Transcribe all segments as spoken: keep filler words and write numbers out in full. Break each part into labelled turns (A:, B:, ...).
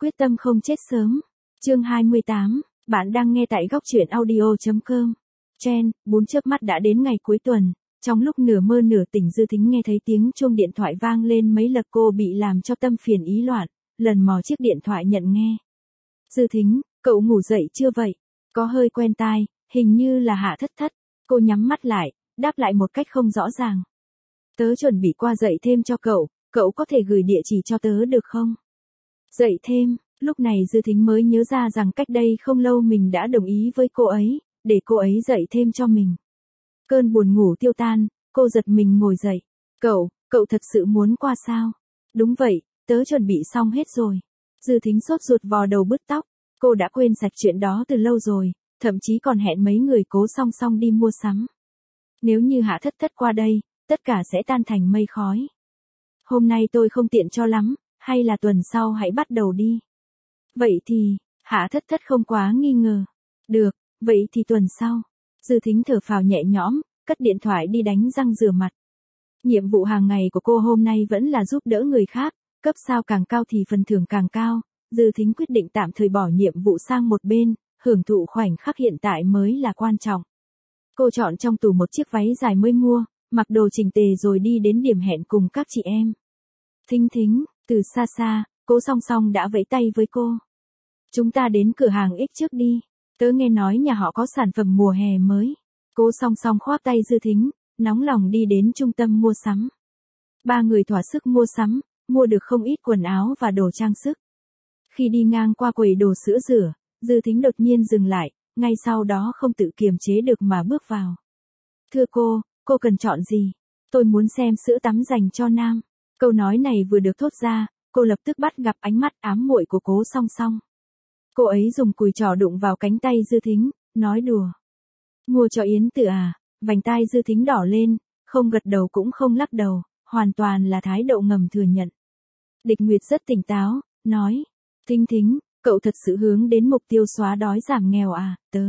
A: Quyết tâm không chết sớm. Chương hai mươi tám, bạn đang nghe tại góc truyện audio chấm com. Chen, bốn chớp mắt đã đến ngày cuối tuần, trong lúc nửa mơ nửa tỉnh Dư Thính nghe thấy tiếng chuông điện thoại vang lên mấy lần, cô bị làm cho tâm phiền ý loạn, lần mò chiếc điện thoại nhận nghe. Dư Thính, cậu ngủ dậy chưa vậy? Có hơi quen tai, hình như là Hạ Thất Thất. Cô nhắm mắt lại, đáp lại một cách không rõ ràng. Tớ chuẩn bị qua dậy thêm cho cậu, cậu có thể gửi địa chỉ cho tớ được không? Dậy thêm, lúc này Dư Thính mới nhớ ra rằng cách đây không lâu mình đã đồng ý với cô ấy, để cô ấy dậy thêm cho mình. Cơn buồn ngủ tiêu tan, cô giật mình ngồi dậy. Cậu, cậu thật sự muốn qua sao? Đúng vậy, tớ chuẩn bị xong hết rồi. Dư Thính sốt ruột vò đầu bứt tóc, cô đã quên sạch chuyện đó từ lâu rồi, thậm chí còn hẹn mấy người cố song song đi mua sắm. Nếu như Hạ Thất Thất qua đây, tất cả sẽ tan thành mây khói. Hôm nay tôi không tiện cho lắm, hay là tuần sau hãy bắt đầu đi. Vậy thì, Hạ Thất Thất không quá nghi ngờ. Được, vậy thì tuần sau. Dư Thính thở phào nhẹ nhõm, cất điện thoại đi đánh răng rửa mặt. Nhiệm vụ hàng ngày của cô hôm nay vẫn là giúp đỡ người khác, cấp sao càng cao thì phần thưởng càng cao. Dư Thính quyết định tạm thời bỏ nhiệm vụ sang một bên, hưởng thụ khoảnh khắc hiện tại mới là quan trọng. Cô chọn trong tủ một chiếc váy dài mới mua, mặc đồ chỉnh tề rồi đi đến điểm hẹn cùng các chị em. Thính Thính, từ xa xa, Cố Song Song đã vẫy tay với cô. Chúng ta đến cửa hàng X trước đi, tớ nghe nói nhà họ có sản phẩm mùa hè mới. Cố Song Song khoác tay Dư Thính, nóng lòng đi đến trung tâm mua sắm. Ba người thỏa sức mua sắm, mua được không ít quần áo và đồ trang sức. Khi đi ngang qua quầy đồ sữa rửa, Dư Thính đột nhiên dừng lại, ngay sau đó không tự kiềm chế được mà bước vào. Thưa cô, cô cần chọn gì? Tôi muốn xem sữa tắm dành cho nam. Câu nói này vừa được thốt ra, cô lập tức bắt gặp ánh mắt ám muội của Cố Song Song. Cô ấy dùng cùi trỏ đụng vào cánh tay Dư Thính, nói đùa. Mua cho Yến Tử à? Vành tai Dư Thính đỏ lên, không gật đầu cũng không lắc đầu, hoàn toàn là thái độ ngầm thừa nhận. Địch Nguyệt rất tỉnh táo, nói. Thính Thính, cậu thật sự hướng đến mục tiêu xóa đói giảm nghèo à? Tớ.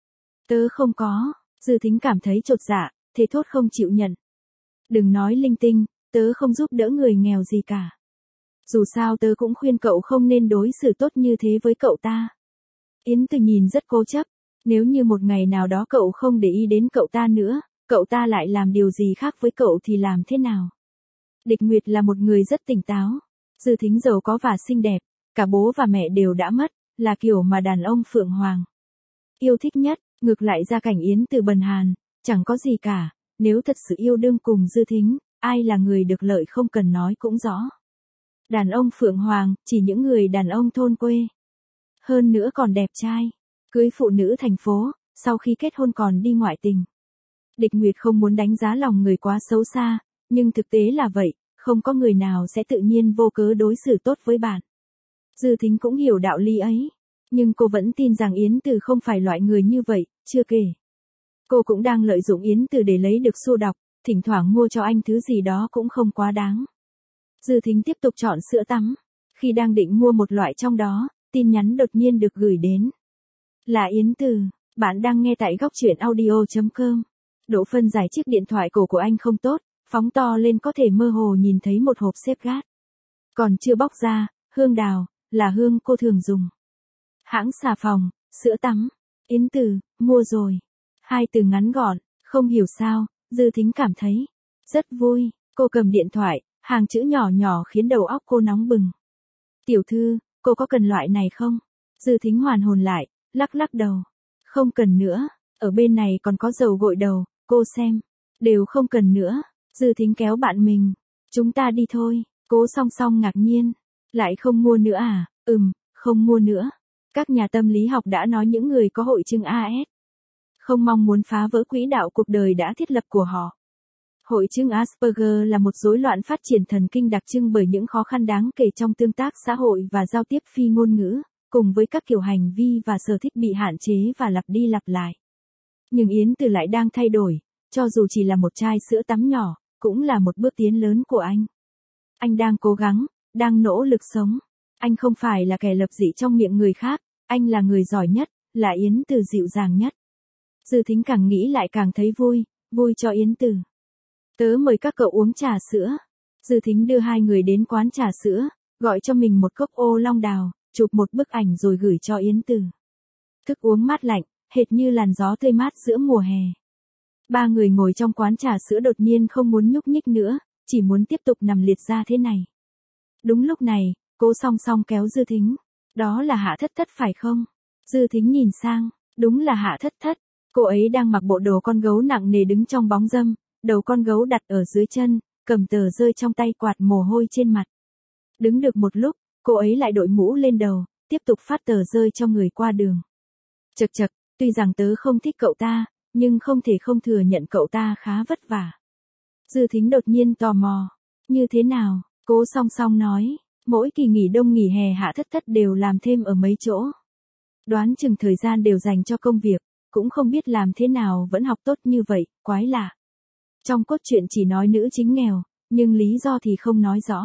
A: Tớ không có. Dư Thính cảm thấy chột dạ, thế thốt không chịu nhận. Đừng nói linh tinh, tớ không giúp đỡ người nghèo gì cả. Dù sao tớ cũng khuyên cậu không nên đối xử tốt như thế với cậu ta. Yến Tử nhìn rất cố chấp, nếu như một ngày nào đó cậu không để ý đến cậu ta nữa, cậu ta lại làm điều gì khác với cậu thì làm thế nào? Địch Nguyệt là một người rất tỉnh táo. Dư Thính giàu có và xinh đẹp, cả bố và mẹ đều đã mất, là kiểu mà đàn ông Phượng Hoàng yêu thích nhất. Ngược lại gia cảnh Yến Tử bần hàn, chẳng có gì cả, nếu thật sự yêu đương cùng Dư Thính, ai là người được lợi không cần nói cũng rõ. Đàn ông Phượng Hoàng, chỉ những người đàn ông thôn quê. Hơn nữa còn đẹp trai, cưới phụ nữ thành phố, sau khi kết hôn còn đi ngoại tình. Địch Nguyệt không muốn đánh giá lòng người quá xấu xa, nhưng thực tế là vậy, không có người nào sẽ tự nhiên vô cớ đối xử tốt với bạn. Dư Thính cũng hiểu đạo lý ấy. Nhưng cô vẫn tin rằng Yến Tử không phải loại người như vậy, chưa kể. Cô cũng đang lợi dụng Yến Tử để lấy được xu đọc, thỉnh thoảng mua cho anh thứ gì đó cũng không quá đáng. Dư Thính tiếp tục chọn sữa tắm. Khi đang định mua một loại trong đó, tin nhắn đột nhiên được gửi đến. Là Yến Tử, bạn đang nghe tại góc truyện audio chấm com. Độ phân giải chiếc điện thoại cổ của anh không tốt, phóng to lên có thể mơ hồ nhìn thấy một hộp xếp gát. Còn chưa bóc ra, hương đào, là hương cô thường dùng. Hãng xà phòng, sữa tắm, Yến Tử, mua rồi. Hai từ ngắn gọn, không hiểu sao, Dư Thính cảm thấy rất vui. Cô cầm điện thoại, hàng chữ nhỏ nhỏ khiến đầu óc cô nóng bừng. Tiểu thư, cô có cần loại này không? Dư Thính hoàn hồn lại, lắc lắc đầu. Không cần nữa, ở bên này còn có dầu gội đầu, cô xem. Đều không cần nữa. Dư Thính kéo bạn mình. Chúng ta đi thôi. Cố Song Song ngạc nhiên. Lại không mua nữa à? Ừm, không mua nữa. Các nhà tâm lý học đã nói những người có hội chứng a ét không mong muốn phá vỡ quỹ đạo cuộc đời đã thiết lập của họ. Hội chứng Asperger là một rối loạn phát triển thần kinh đặc trưng bởi những khó khăn đáng kể trong tương tác xã hội và giao tiếp phi ngôn ngữ, cùng với các kiểu hành vi và sở thích bị hạn chế và lặp đi lặp lại. Nhưng Yến Tử lại đang thay đổi, cho dù chỉ là một chai sữa tắm nhỏ, cũng là một bước tiến lớn của anh. Anh đang cố gắng, đang nỗ lực sống. Anh không phải là kẻ lập dị trong miệng người khác, anh là người giỏi nhất, là Yến Tử dịu dàng nhất. Dư Thính càng nghĩ lại càng thấy vui, vui cho Yến Tử. Tớ mời các cậu uống trà sữa. Dư Thính đưa hai người đến quán trà sữa, gọi cho mình một cốc ô long đào, chụp một bức ảnh rồi gửi cho Yến Từ. Thức uống mát lạnh, hệt như làn gió tươi mát giữa mùa hè. Ba người ngồi trong quán trà sữa đột nhiên không muốn nhúc nhích nữa, chỉ muốn tiếp tục nằm liệt ra thế này. Đúng lúc này, Cố Song Song kéo Dư Thính. Đó là Hạ Thất Thất phải không? Dư Thính nhìn sang, đúng là Hạ Thất Thất. Cô ấy đang mặc bộ đồ con gấu nặng nề đứng trong bóng râm, đầu con gấu đặt ở dưới chân, cầm tờ rơi trong tay quạt mồ hôi trên mặt. Đứng được một lúc, cô ấy lại đội mũ lên đầu, tiếp tục phát tờ rơi cho người qua đường. Chật chật, tuy rằng tớ không thích cậu ta, nhưng không thể không thừa nhận cậu ta khá vất vả. Dư Thính đột nhiên tò mò. Như thế nào? Cố Song Song nói, mỗi kỳ nghỉ đông nghỉ hè Hạ Thất Thất đều làm thêm ở mấy chỗ. Đoán chừng thời gian đều dành cho công việc, cũng không biết làm thế nào vẫn học tốt như vậy, quái lạ. Trong cốt truyện chỉ nói nữ chính nghèo, nhưng lý do thì không nói rõ.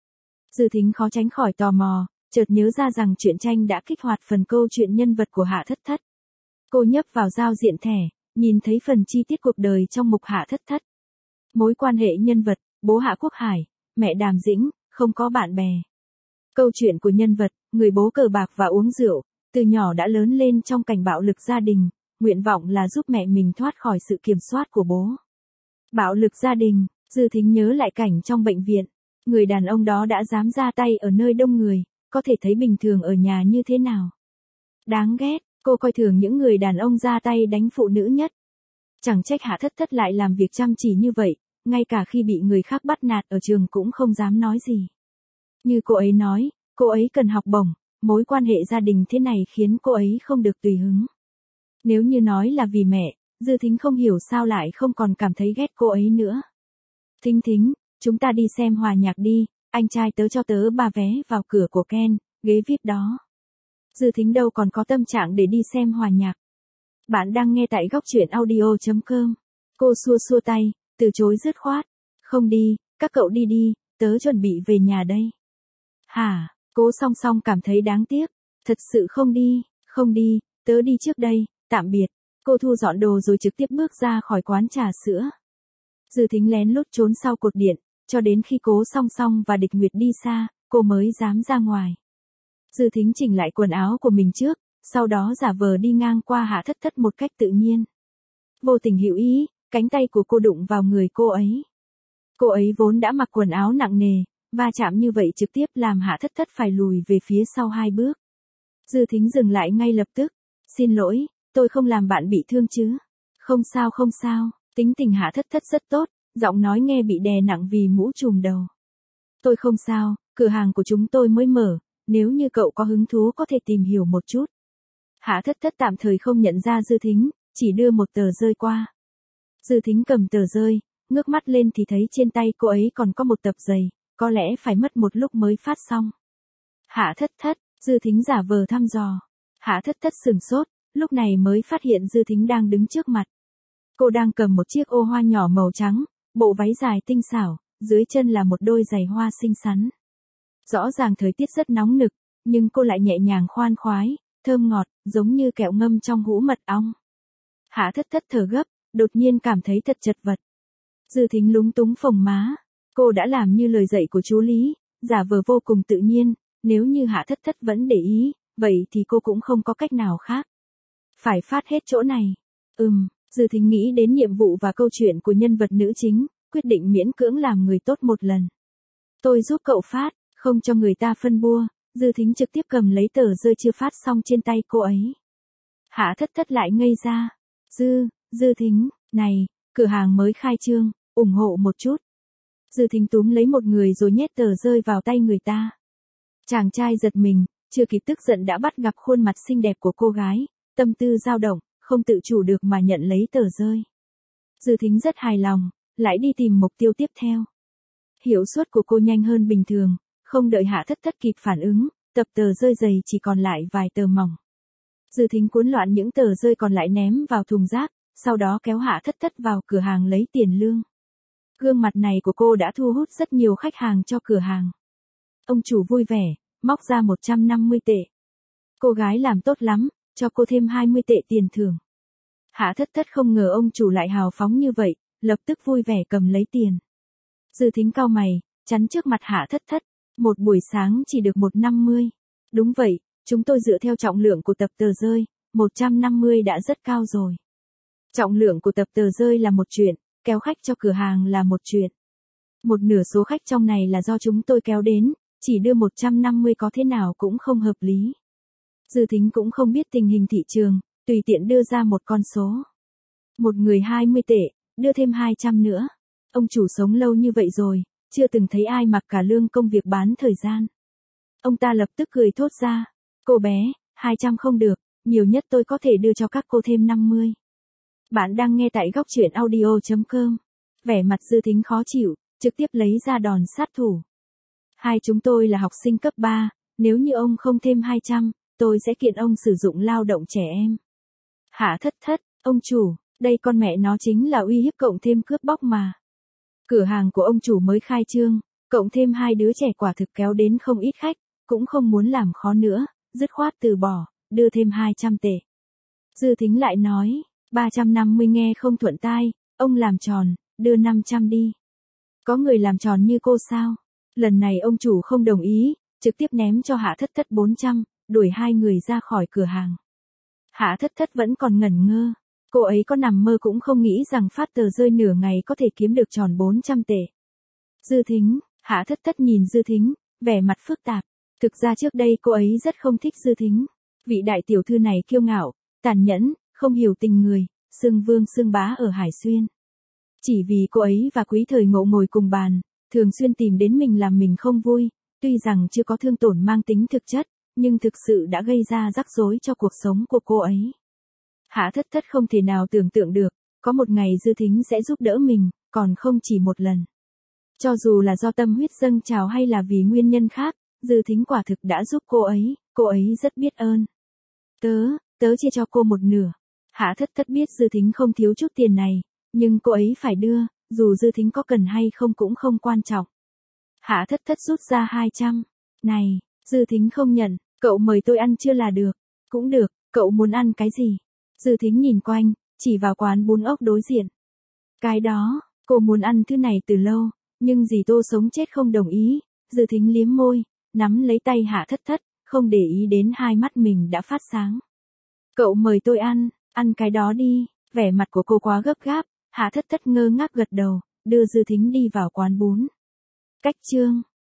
A: Dư Thính khó tránh khỏi tò mò, chợt nhớ ra rằng truyện tranh đã kích hoạt phần câu chuyện nhân vật của Hạ Thất Thất. Cô nhấp vào giao diện thẻ, nhìn thấy phần chi tiết cuộc đời trong mục Hạ Thất Thất. Mối quan hệ nhân vật, bố Hạ Quốc Hải, mẹ Đàm Dĩnh, không có bạn bè. Câu chuyện của nhân vật, người bố cờ bạc và uống rượu, từ nhỏ đã lớn lên trong cảnh bạo lực gia đình, nguyện vọng là giúp mẹ mình thoát khỏi sự kiểm soát của bố. Bạo lực gia đình, Dư Thính nhớ lại cảnh trong bệnh viện, người đàn ông đó đã dám ra tay ở nơi đông người, có thể thấy bình thường ở nhà như thế nào. Đáng ghét, cô coi thường những người đàn ông ra tay đánh phụ nữ nhất. Chẳng trách Hạ Thất Thất lại làm việc chăm chỉ như vậy, ngay cả khi bị người khác bắt nạt ở trường cũng không dám nói gì. Như cô ấy nói, cô ấy cần học bổng, mối quan hệ gia đình thế này khiến cô ấy không được tùy hứng. Nếu như nói là vì mẹ, Dư Thính không hiểu sao lại không còn cảm thấy ghét cô ấy nữa. Thính Thính, chúng ta đi xem hòa nhạc đi, anh trai tớ cho tớ ba vé vào cửa của Ken, ghế vi ai pi đó. Dư Thính đâu còn có tâm trạng để đi xem hòa nhạc. Bạn đang nghe tại góc truyện audio chấm com. Cô xua xua tay, từ chối dứt khoát. Không đi, các cậu đi đi, tớ chuẩn bị về nhà đây. Hả, Cố Song Song cảm thấy đáng tiếc. Thật sự không đi, không đi, tớ đi trước đây, tạm biệt. Cô thu dọn đồ rồi trực tiếp bước ra khỏi quán trà sữa. Dư Thính lén lút trốn sau cột điện, cho đến khi Cố Song Song và Địch Nguyệt đi xa, cô mới dám ra ngoài. Dư Thính chỉnh lại quần áo của mình trước, sau đó giả vờ đi ngang qua Hạ Thất Thất một cách tự nhiên. Vô tình hữu ý, cánh tay của cô đụng vào người cô ấy. Cô ấy vốn đã mặc quần áo nặng nề, va chạm như vậy trực tiếp làm Hạ Thất Thất phải lùi về phía sau hai bước. Dư Thính dừng lại ngay lập tức. Xin lỗi, tôi không làm bạn bị thương chứ. Không sao không sao, tính tình Hạ Thất Thất rất tốt, giọng nói nghe bị đè nặng vì mũ trùm đầu. Tôi không sao, cửa hàng của chúng tôi mới mở, nếu như cậu có hứng thú có thể tìm hiểu một chút. Hạ Thất Thất tạm thời không nhận ra Dư Thính, chỉ đưa một tờ rơi qua. Dư Thính cầm tờ rơi, ngước mắt lên thì thấy trên tay cô ấy còn có một tập giày, có lẽ phải mất một lúc mới phát xong. Hạ Thất Thất, Dư Thính giả vờ thăm dò. Hạ Thất Thất sửng sốt, lúc này mới phát hiện Dư Thính đang đứng trước mặt. Cô đang cầm một chiếc ô hoa nhỏ màu trắng, bộ váy dài tinh xảo, dưới chân là một đôi giày hoa xinh xắn. Rõ ràng thời tiết rất nóng nực, nhưng cô lại nhẹ nhàng khoan khoái, thơm ngọt, giống như kẹo ngâm trong hũ mật ong. Hạ Thất Thất thở gấp, đột nhiên cảm thấy thật chật vật. Dư Thính lúng túng phồng má. Cô đã làm như lời dạy của chú Lý, giả vờ vô cùng tự nhiên, nếu như Hạ Thất Thất vẫn để ý, vậy thì cô cũng không có cách nào khác. Phải phát hết chỗ này. Ừm, Dư Thính nghĩ đến nhiệm vụ và câu chuyện của nhân vật nữ chính, quyết định miễn cưỡng làm người tốt một lần. Tôi giúp cậu phát, không cho người ta phân bua. Dư Thính trực tiếp cầm lấy tờ rơi chưa phát xong trên tay cô ấy. Hạ Thất Thất lại ngây ra. Dư, Dư Thính, này, cửa hàng mới khai trương, ủng hộ một chút. Dư Thính túm lấy một người rồi nhét tờ rơi vào tay người ta. Chàng trai giật mình, chưa kịp tức giận đã bắt gặp khuôn mặt xinh đẹp của cô gái, tâm tư dao động, không tự chủ được mà nhận lấy tờ rơi. Dư Thính rất hài lòng, lại đi tìm mục tiêu tiếp theo. Hiệu suất của cô nhanh hơn bình thường, không đợi Hạ Thất Thất kịp phản ứng, tập tờ rơi dày chỉ còn lại vài tờ mỏng. Dư Thính cuốn loạn những tờ rơi còn lại ném vào thùng rác, sau đó kéo Hạ Thất Thất vào cửa hàng lấy tiền lương. Gương mặt này của cô đã thu hút rất nhiều khách hàng cho cửa hàng. Ông chủ vui vẻ, móc ra một trăm năm mươi tệ. Cô gái làm tốt lắm, cho cô thêm hai mươi tệ tiền thưởng. Hạ Thất Thất không ngờ ông chủ lại hào phóng như vậy, lập tức vui vẻ cầm lấy tiền. Dư Thính cau mày, chắn trước mặt Hạ Thất Thất. Một buổi sáng chỉ được một trăm năm mươi. Đúng vậy, Chúng tôi dựa theo trọng lượng của tập tờ rơi, một trăm năm mươi đã rất cao rồi. Trọng lượng của tập tờ rơi là một chuyện, kéo khách cho cửa hàng là một chuyện. Một nửa số khách trong này là do chúng tôi kéo đến, chỉ đưa một trăm năm mươi có thế nào cũng không hợp lý. Dư Thính cũng không biết tình hình thị trường, tùy tiện đưa ra một con số. Một người hai mươi tệ, đưa thêm hai trăm nữa. Ông chủ sống lâu như vậy rồi, chưa từng thấy ai mặc cả lương công việc bán thời gian. Ông ta lập tức cười thốt ra, cô bé, hai trăm không được, nhiều nhất tôi có thể đưa cho các cô thêm năm mươi. Bạn đang nghe tại góc truyện audio chấm com. Vẻ mặt Dư Thính khó chịu, trực tiếp lấy ra đòn sát thủ. Hai chúng tôi là học sinh cấp ba, nếu như ông không thêm hai trăm, tôi sẽ kiện ông sử dụng lao động trẻ em. Hạ thất thất, ông chủ, đây con mẹ nó chính là uy hiếp cộng thêm cướp bóc mà. Cửa hàng của ông chủ mới khai trương, cộng thêm hai đứa trẻ quả thực kéo đến không ít khách, cũng không muốn làm khó nữa, dứt khoát từ bỏ, đưa thêm hai trăm tệ. Dư Thính lại nói, ba trăm năm mươi nghe không thuận tai, ông làm tròn, đưa năm trăm đi. Có người làm tròn như cô sao? Lần này ông chủ không đồng ý, trực tiếp ném cho Hạ Thất Thất bốn trăm, đuổi hai người ra khỏi cửa hàng. Hạ Thất Thất vẫn còn ngẩn ngơ, cô ấy có nằm mơ cũng không nghĩ rằng phát tờ rơi nửa ngày có thể kiếm được tròn bốn trăm tệ. Dư Thính, Hạ Thất Thất nhìn Dư Thính, vẻ mặt phức tạp. Thực ra trước đây cô ấy rất không thích Dư Thính. Vị đại tiểu thư này kiêu ngạo, tàn nhẫn, không hiểu tình người, xưng vương xưng bá ở Hải Xuyên. Chỉ vì cô ấy và Quý Thời Ngộ ngồi cùng bàn, thường xuyên tìm đến mình làm mình không vui, tuy rằng chưa có thương tổn mang tính thực chất, nhưng thực sự đã gây ra rắc rối cho cuộc sống của cô ấy. Hạ Thất Thất không thể nào tưởng tượng được, có một ngày Dư Thính sẽ giúp đỡ mình, còn không chỉ một lần. Cho dù là do tâm huyết dâng trào hay là vì nguyên nhân khác, Dư Thính quả thực đã giúp cô ấy, cô ấy rất biết ơn. Tớ, tớ chia cho cô một nửa. Hạ Thất Thất biết Dư Thính không thiếu chút tiền này, nhưng cô ấy phải đưa, dù Dư Thính có cần hay không cũng không quan trọng. Hạ Thất Thất rút ra hai trăm. Này, Dư Thính không nhận, cậu mời tôi ăn chưa là được. Cũng được, cậu muốn ăn cái gì? Dư Thính nhìn quanh, chỉ vào quán bún ốc đối diện. Cái đó, cô muốn ăn thứ này từ lâu, nhưng dì Tô sống chết không đồng ý. Dư Thính liếm môi, nắm lấy tay Hạ Thất Thất, không để ý đến hai mắt mình đã phát sáng. Cậu mời tôi ăn, ăn cái đó đi. Vẻ mặt của cô quá gấp gáp, Hạ Thất Thất ngơ ngác gật đầu, đưa Dư Thính đi vào quán bún. Cách chương